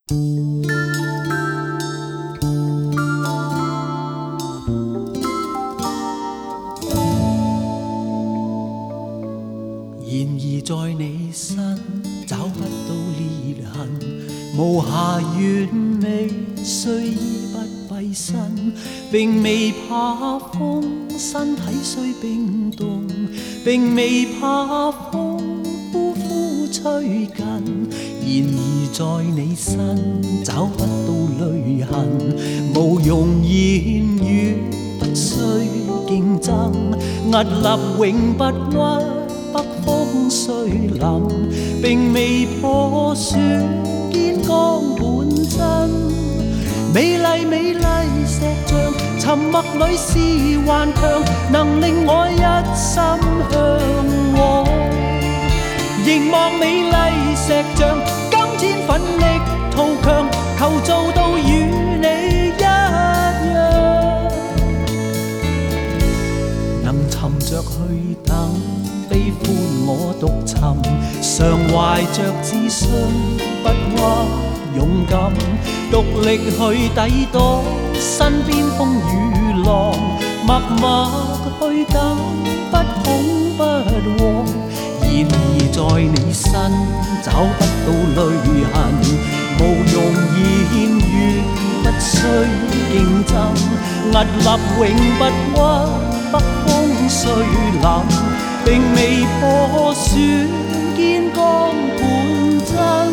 然而在你身找不到裂痕，無瑕完美，雖衣不蔽身，並未怕風，身體雖冰凍，並未怕風呼呼吹近。然而在你身找不到淚痕，無用言語，不需競爭，屹立永不屈。北風雖臨，並未破損堅剛本真。美麗美麗石像，沉默裏是頑強，能令我一心向往。凝望美麗石像，今天奮力圖強，求做到與你一樣，能沉着去等。悲歡我獨尋，常懷着自信，不屈勇敢，獨力去抵擋身邊風與浪，默默去等，不恐不慌。然而在你身找不到淚痕，無用言語，不需競爭，屹立永不屈，北風雖臨。並未破損堅剛本真，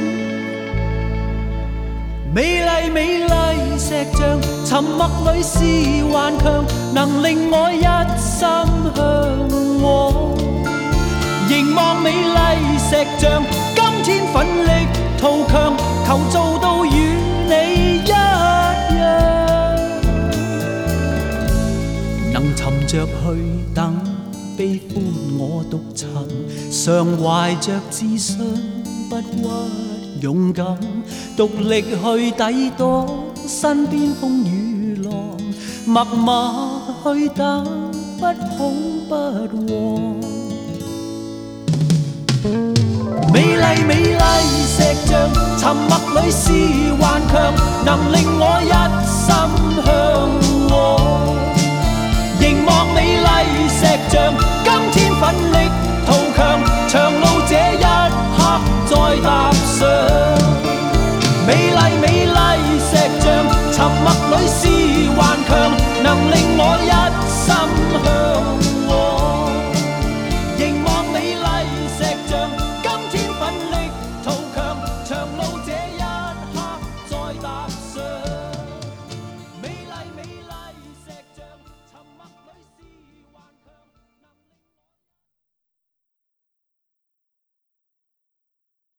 美麗美麗石像，沉默裏是頑強，能令我一心向往。凝望美麗石像，今天奮力圖強，求做到與你一樣，能沉着去等。悲歡我獨尋，常懷着自信，不屈勇敢，獨力去抵擋身邊風與浪，默默去等，不恐不慌。美麗美麗石像，沉默裏是頑強，能令我一心向往。凝望美麗石像，今天奮力圖強，長路這一刻再踏上。美麗美麗石像，沉默裏是頑強，能令我一心向